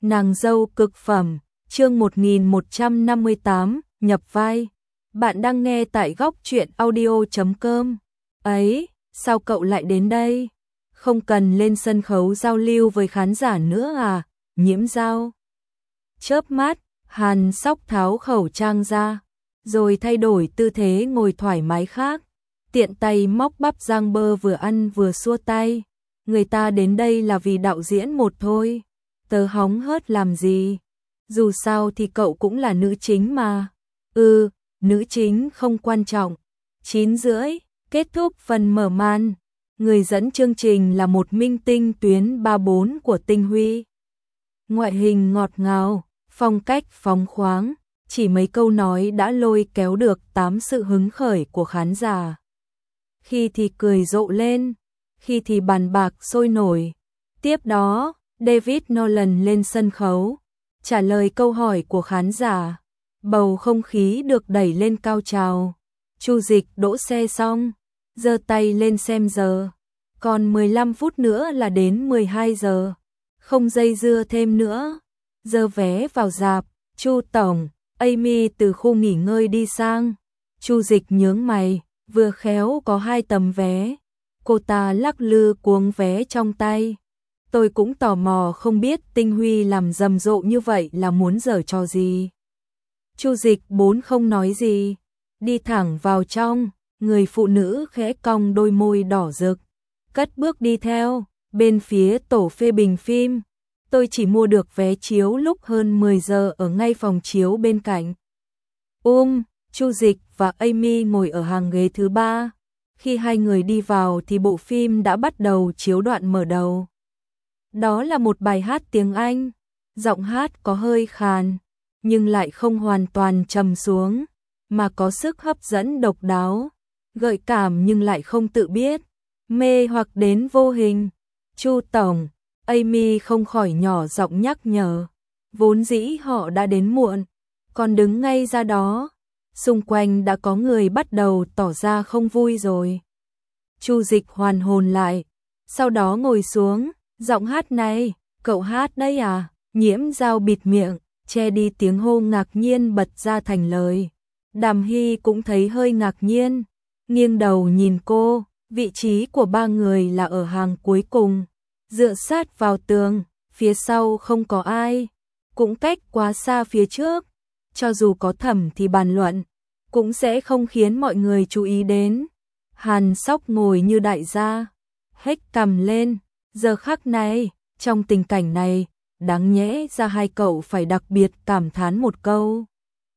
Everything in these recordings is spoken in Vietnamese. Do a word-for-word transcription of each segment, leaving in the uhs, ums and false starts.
Nàng dâu cực phẩm, chương một nghìn một trăm năm mươi tám, nhập vai. Bạn đang nghe tại góc truyện audio chấm com. Ấy, sao cậu lại đến đây? Không cần lên sân khấu giao lưu với khán giả nữa à? Nhiễm Dao chớp mắt, Hàn Sóc tháo khẩu trang ra, rồi thay đổi tư thế ngồi thoải mái khác, tiện tay móc bắp rang bơ vừa ăn vừa xua tay. Người ta đến đây là vì đạo diễn một thôi, tớ hóng hớt làm gì? Dù sao thì cậu cũng là nữ chính mà. Ừ, nữ chính không quan trọng. Chín rưỡi, kết thúc phần mở màn. Người dẫn chương trình là một minh tinh tuyến ba bốn của Tinh Huy. Ngoại hình ngọt ngào, phong cách phóng khoáng, chỉ mấy câu nói đã lôi kéo được tám sự hứng khởi của khán giả. Khi thì cười rộ lên, khi thì bàn bạc sôi nổi. Tiếp đó, David Nolan lên sân khấu, trả lời câu hỏi của khán giả. Bầu không khí được đẩy lên cao trào. Chu Dịch đỗ xe xong, giơ tay lên xem giờ. Còn mười lăm phút nữa là đến mười hai giờ. Không dây dưa thêm nữa. Giơ vé vào rạp, Chu tổng, Amy từ khu nghỉ ngơi đi sang. Chu Dịch nhướng mày, vừa khéo có hai tấm vé. Cô ta lắc lư cuống vé trong tay. Tôi cũng tò mò không biết Tinh Huy làm rầm rộ như vậy là muốn giở trò gì. Chu Dịch bốn không nói gì, đi thẳng vào trong, người phụ nữ khẽ cong đôi môi đỏ rực, cất bước đi theo, bên phía tổ phê bình phim. Tôi chỉ mua được vé chiếu lúc hơn mười giờ ở ngay phòng chiếu bên cạnh. Um, Chu Dịch và Amy ngồi ở hàng ghế thứ ba. Khi hai người đi vào thì bộ phim đã bắt đầu chiếu đoạn mở đầu. Đó là một bài hát tiếng Anh, giọng hát có hơi khàn, nhưng lại không hoàn toàn trầm xuống, mà có sức hấp dẫn độc đáo, gợi cảm nhưng lại không tự biết, mê hoặc đến vô hình. Chu tổng, Amy không khỏi nhỏ giọng nhắc nhở, vốn dĩ họ đã đến muộn, còn đứng ngay ra đó, xung quanh đã có người bắt đầu tỏ ra không vui rồi. Chu Dịch hoàn hồn lại, sau đó ngồi xuống, giọng hát này, cậu hát đấy à? Nhiễm Dao bịt miệng, che đi tiếng hô ngạc nhiên bật ra thành lời. Đàm Hy cũng thấy hơi ngạc nhiên, nghiêng đầu nhìn cô, vị trí của ba người là ở hàng cuối cùng, dựa sát vào tường, phía sau không có ai, cũng cách quá xa phía trước, cho dù có thẩm thì bàn luận, cũng sẽ không khiến mọi người chú ý đến. Hàn Sóc ngồi như đại gia, hếch cằm lên, giờ khắc này, trong tình cảnh này, đáng nhẽ ra hai cậu phải đặc biệt cảm thán một câu.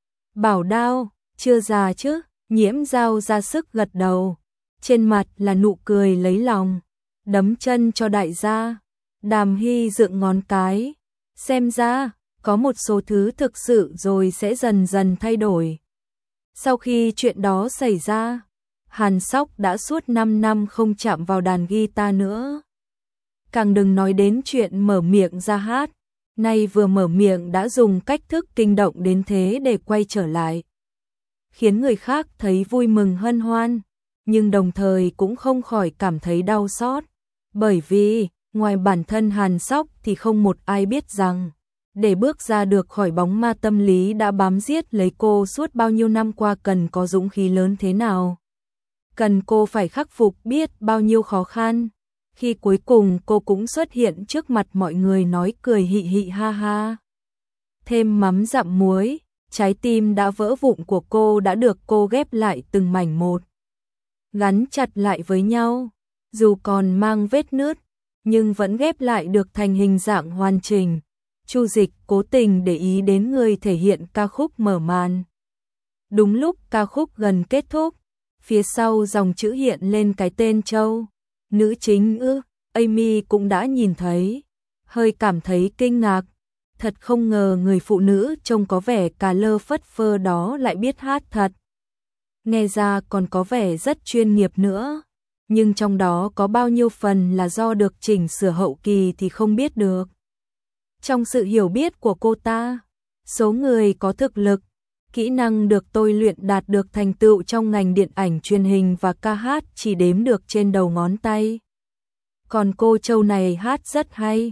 Bảo Đao, chưa già chứ? Nhiễm Dao ra sức gật đầu, trên mặt là nụ cười lấy lòng, đấm chân cho đại gia. Đàm Hy dựng ngón cái, xem ra, có một số thứ thực sự rồi sẽ dần dần thay đổi. Sau khi chuyện đó xảy ra, Hàn Sóc đã suốt năm năm không chạm vào đàn guitar nữa. Càng đừng nói đến chuyện mở miệng ra hát, nay vừa mở miệng đã dùng cách thức kinh động đến thế để quay trở lại. Khiến người khác thấy vui mừng hân hoan, nhưng đồng thời cũng không khỏi cảm thấy đau xót. Bởi vì, ngoài bản thân Hàn Sóc thì không một ai biết rằng, để bước ra được khỏi bóng ma tâm lý đã bám giết lấy cô suốt bao nhiêu năm qua cần có dũng khí lớn thế nào. Cần cô phải khắc phục biết bao nhiêu khó khăn. Khi cuối cùng cô cũng xuất hiện trước mặt mọi người nói cười hị hị ha ha. Thêm mắm dặm muối, trái tim đã vỡ vụn của cô đã được cô ghép lại từng mảnh một. Gắn chặt lại với nhau, dù còn mang vết nứt, nhưng vẫn ghép lại được thành hình dạng hoàn chỉnh. Chu Dịch cố tình để ý đến người thể hiện ca khúc mở màn. Đúng lúc ca khúc gần kết thúc, phía sau dòng chữ hiện lên cái tên Châu. Nữ chính ư, Amy cũng đã nhìn thấy, hơi cảm thấy kinh ngạc. Thật không ngờ người phụ nữ trông có vẻ cà lơ phất phơ đó lại biết hát thật. Nghe ra còn có vẻ rất chuyên nghiệp nữa, nhưng trong đó có bao nhiêu phần là do được chỉnh sửa hậu kỳ thì không biết được. Trong sự hiểu biết của cô ta, số người có thực lực, kỹ năng được tôi luyện đạt được thành tựu trong ngành điện ảnh truyền hình và ca hát chỉ đếm được trên đầu ngón tay. Còn cô Châu này hát rất hay,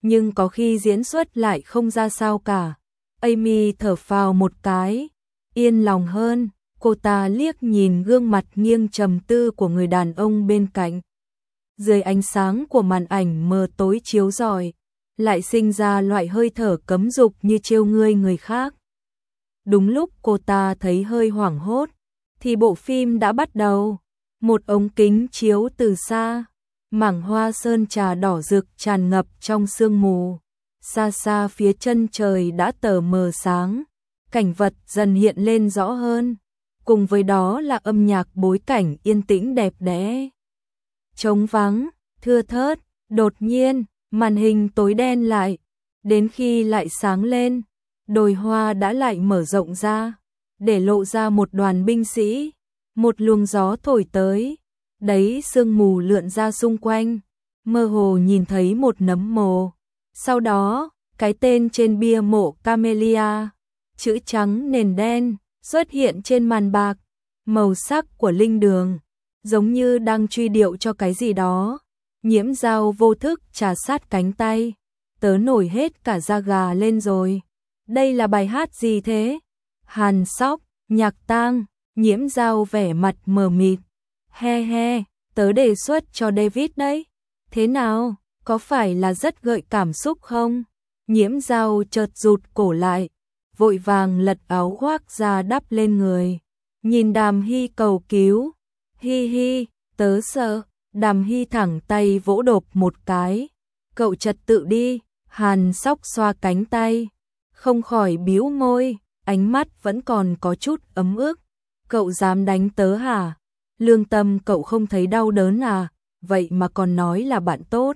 nhưng có khi diễn xuất lại không ra sao cả. Amy thở phào một cái, yên lòng hơn, cô ta liếc nhìn gương mặt nghiêng trầm tư của người đàn ông bên cạnh. Dưới ánh sáng của màn ảnh mờ tối chiếu rọi, lại sinh ra loại hơi thở cấm dục như trêu ngươi người khác. Đúng lúc cô ta thấy hơi hoảng hốt, thì bộ phim đã bắt đầu. Một ống kính chiếu từ xa, mảng hoa sơn trà đỏ rực tràn ngập trong sương mù. Xa xa phía chân trời đã tờ mờ sáng, cảnh vật dần hiện lên rõ hơn. Cùng với đó là âm nhạc bối cảnh yên tĩnh đẹp đẽ. Trống vắng, thưa thớt, đột nhiên, màn hình tối đen lại. Đến khi lại sáng lên, đồi hoa đã lại mở rộng ra, để lộ ra một đoàn binh sĩ. Một luồng gió thổi tới, đấy sương mù lượn ra xung quanh, mơ hồ nhìn thấy một nấm mồ. Sau đó, cái tên trên bia mộ Camellia, chữ trắng nền đen, xuất hiện trên màn bạc, màu sắc của linh đường, giống như đang truy điệu cho cái gì đó. Nhiễm Dao vô thức trà sát cánh tay, tớ nổi hết cả da gà lên rồi. Đây là bài hát gì thế? Hàn Sóc, nhạc tang. Nhiễm Dao vẻ mặt mờ mịt. He he, tớ đề xuất cho David đấy. Thế nào, có phải là rất gợi cảm xúc không? Nhiễm Dao chợt rụt cổ lại, vội vàng lật áo khoác ra đắp lên người. Nhìn Đàm Hy cầu cứu. Hi hi, tớ sợ. Đàm Hy thẳng tay vỗ đột một cái. Cậu trật tự đi. Hàn Sóc xoa cánh tay, không khỏi bĩu môi, ánh mắt vẫn còn có chút ấm ức. Cậu dám đánh tớ hả? Lương tâm cậu không thấy đau đớn à? Vậy mà còn nói là bạn tốt.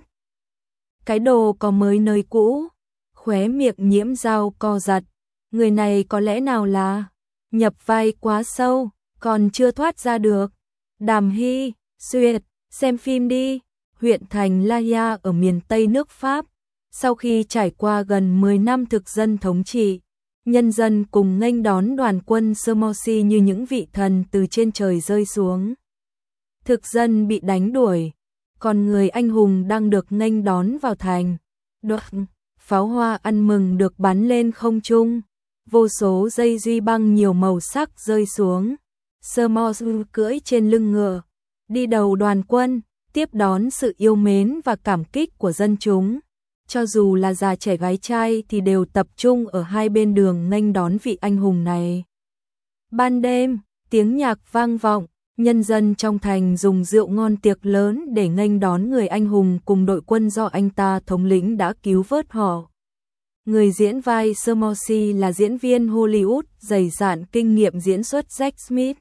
Cái đồ có mới nơi cũ. Khóe miệng Nhiễm Dao co giật. Người này có lẽ nào là nhập vai quá sâu, còn chưa thoát ra được. Đàm Hy, Xuyệt, xem phim đi. Huyện thành La Ya ở miền Tây nước Pháp. Sau khi trải qua gần mười năm thực dân thống trị, nhân dân cùng nghênh đón đoàn quân Somosi như những vị thần từ trên trời rơi xuống. Thực dân bị đánh đuổi, còn người anh hùng đang được nghênh đón vào thành. Đột, pháo hoa ăn mừng được bắn lên không trung, vô số dây duy băng nhiều màu sắc rơi xuống. Somosi cưỡi trên lưng ngựa, đi đầu đoàn quân, tiếp đón sự yêu mến và cảm kích của dân chúng. Cho dù là già trẻ gái trai thì đều tập trung ở hai bên đường nghênh đón vị anh hùng này. Ban đêm, tiếng nhạc vang vọng, nhân dân trong thành dùng rượu ngon tiệc lớn để nghênh đón người anh hùng cùng đội quân do anh ta thống lĩnh đã cứu vớt họ. Người diễn vai Somosi là diễn viên Hollywood dày dạn kinh nghiệm diễn xuất Jack Smith.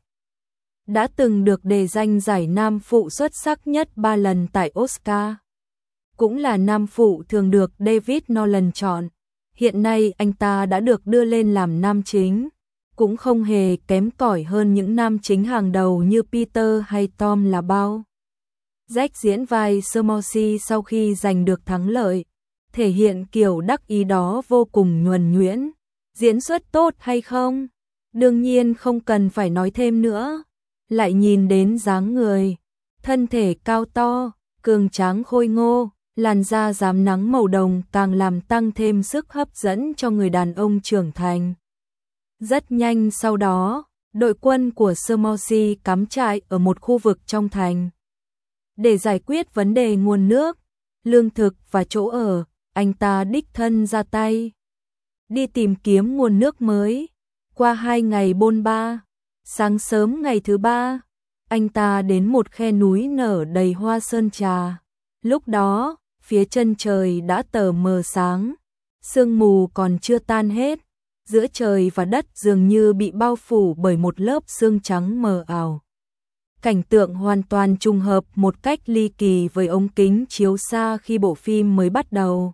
Đã từng được đề danh giải nam phụ xuất sắc nhất ba lần tại Oscar. Cũng là nam phụ thường được David Nolan chọn. Hiện nay anh ta đã được đưa lên làm nam chính, cũng không hề kém cỏi hơn những nam chính hàng đầu như Peter hay Tom là bao. Jack diễn vai Somosi sau khi giành được thắng lợi, thể hiện kiểu đắc ý đó vô cùng nhuần nhuyễn. Diễn xuất tốt hay không? Đương nhiên không cần phải nói thêm nữa. Lại nhìn đến dáng người, thân thể cao to, cường tráng khôi ngô, làn da rám nắng màu đồng càng làm tăng thêm sức hấp dẫn cho người đàn ông trưởng thành. Rất nhanh sau đó, đội quân của Somosi cắm trại ở một khu vực trong thành. Để giải quyết vấn đề nguồn nước, lương thực và chỗ ở, anh ta đích thân ra tay. Đi tìm kiếm nguồn nước mới. Qua hai ngày bôn ba, sáng sớm ngày thứ ba, anh ta đến một khe núi nở đầy hoa sơn trà. Lúc đó, phía chân trời đã tờ mờ sáng, sương mù còn chưa tan hết, giữa trời và đất dường như bị bao phủ bởi một lớp sương trắng mờ ảo. Cảnh tượng hoàn toàn trùng hợp một cách ly kỳ với ống kính chiếu xa khi bộ phim mới bắt đầu.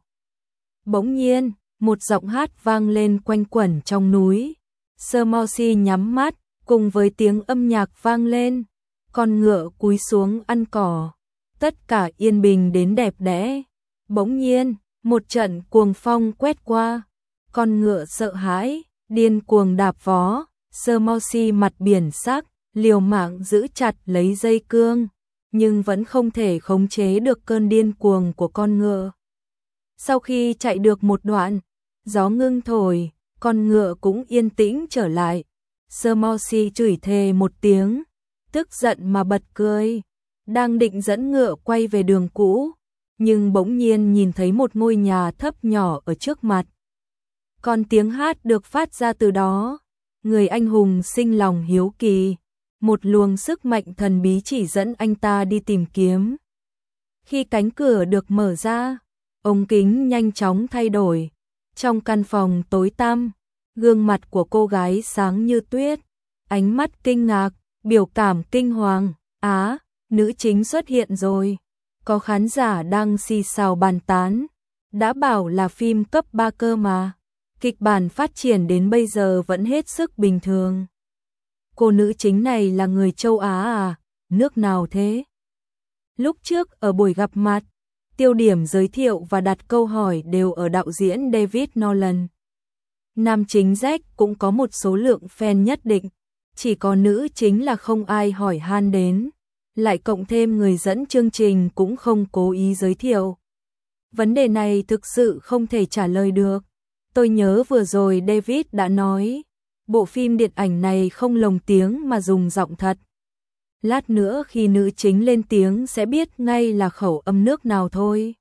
Bỗng nhiên, một giọng hát vang lên quanh quẩn trong núi. Somosi nhắm mắt, cùng với tiếng âm nhạc vang lên, con ngựa cúi xuống ăn cỏ. Tất cả yên bình đến đẹp đẽ. Bỗng nhiên, một trận cuồng phong quét qua. Con ngựa sợ hãi, điên cuồng đạp vó. Somosi mặt biển sắc, liều mạng giữ chặt lấy dây cương, nhưng vẫn không thể khống chế được cơn điên cuồng của con ngựa. Sau khi chạy được một đoạn, gió ngưng thổi, con ngựa cũng yên tĩnh trở lại. Smosi chửi thề một tiếng, tức giận mà bật cười, đang định dẫn ngựa quay về đường cũ, nhưng bỗng nhiên nhìn thấy một ngôi nhà thấp nhỏ ở trước mặt. Còn tiếng hát được phát ra từ đó, người anh hùng sinh lòng hiếu kỳ, một luồng sức mạnh thần bí chỉ dẫn anh ta đi tìm kiếm. Khi cánh cửa được mở ra, ống kính nhanh chóng thay đổi. Trong căn phòng tối tăm, gương mặt của cô gái sáng như tuyết, ánh mắt kinh ngạc, biểu cảm kinh hoàng. Á, nữ chính xuất hiện rồi. Có khán giả đang xì xào bàn tán. Đã bảo là phim cấp ba cơ mà. Kịch bản phát triển đến bây giờ vẫn hết sức bình thường. Cô nữ chính này là người châu Á à? Nước nào thế? Lúc trước ở buổi gặp mặt, tiêu điểm giới thiệu và đặt câu hỏi đều ở đạo diễn David Nolan. Nam chính Jack cũng có một số lượng fan nhất định, chỉ có nữ chính là không ai hỏi han đến, lại cộng thêm người dẫn chương trình cũng không cố ý giới thiệu. Vấn đề này thực sự không thể trả lời được. Tôi nhớ vừa rồi David đã nói, bộ phim điện ảnh này không lồng tiếng mà dùng giọng thật. Lát nữa khi nữ chính lên tiếng sẽ biết ngay là khẩu âm nước nào thôi.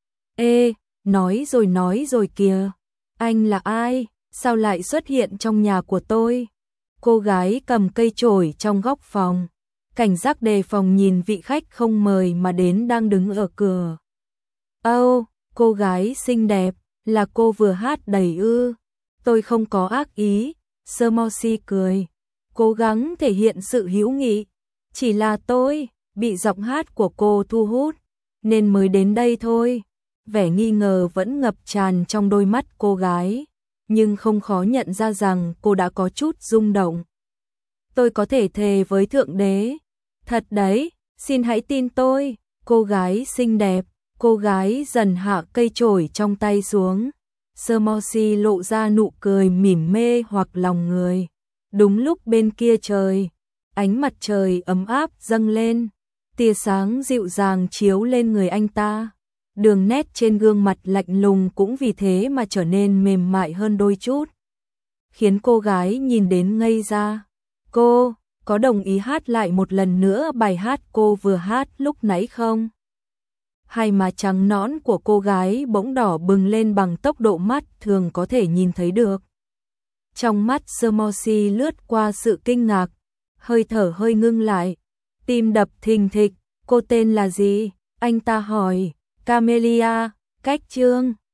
Ê, nói rồi nói rồi kìa. Anh là ai? Sao lại xuất hiện trong nhà của tôi? Cô gái cầm cây chổi trong góc phòng, cảnh giác đề phòng nhìn vị khách không mời mà đến đang đứng ở cửa. Âu, oh, cô gái xinh đẹp, là cô vừa hát đầy ư? Tôi không có ác ý. Smosi cười, cố gắng thể hiện sự hữu nghị. Chỉ là tôi bị giọng hát của cô thu hút, nên mới đến đây thôi. Vẻ nghi ngờ vẫn ngập tràn trong đôi mắt cô gái, nhưng không khó nhận ra rằng cô đã có chút rung động. Tôi có thể thề với Thượng Đế. Thật đấy, xin hãy tin tôi. Cô gái xinh đẹp, cô gái dần hạ cây chổi trong tay xuống. Smosi lộ ra nụ cười mỉm mê hoặc lòng người. Đúng lúc bên kia trời, ánh mặt trời ấm áp dâng lên, tia sáng dịu dàng chiếu lên người anh ta. Đường nét trên gương mặt lạnh lùng cũng vì thế mà trở nên mềm mại hơn đôi chút, khiến cô gái nhìn đến ngây ra. Cô có đồng ý hát lại một lần nữa bài hát cô vừa hát lúc nãy không? Hai má trắng nõn của cô gái bỗng đỏ bừng lên bằng tốc độ mắt thường có thể nhìn thấy được. Trong mắt Smosi lướt qua sự kinh ngạc, hơi thở hơi ngưng lại, tim đập thình thịch. Cô tên là gì? Anh ta hỏi. Camelia, Cách Trương.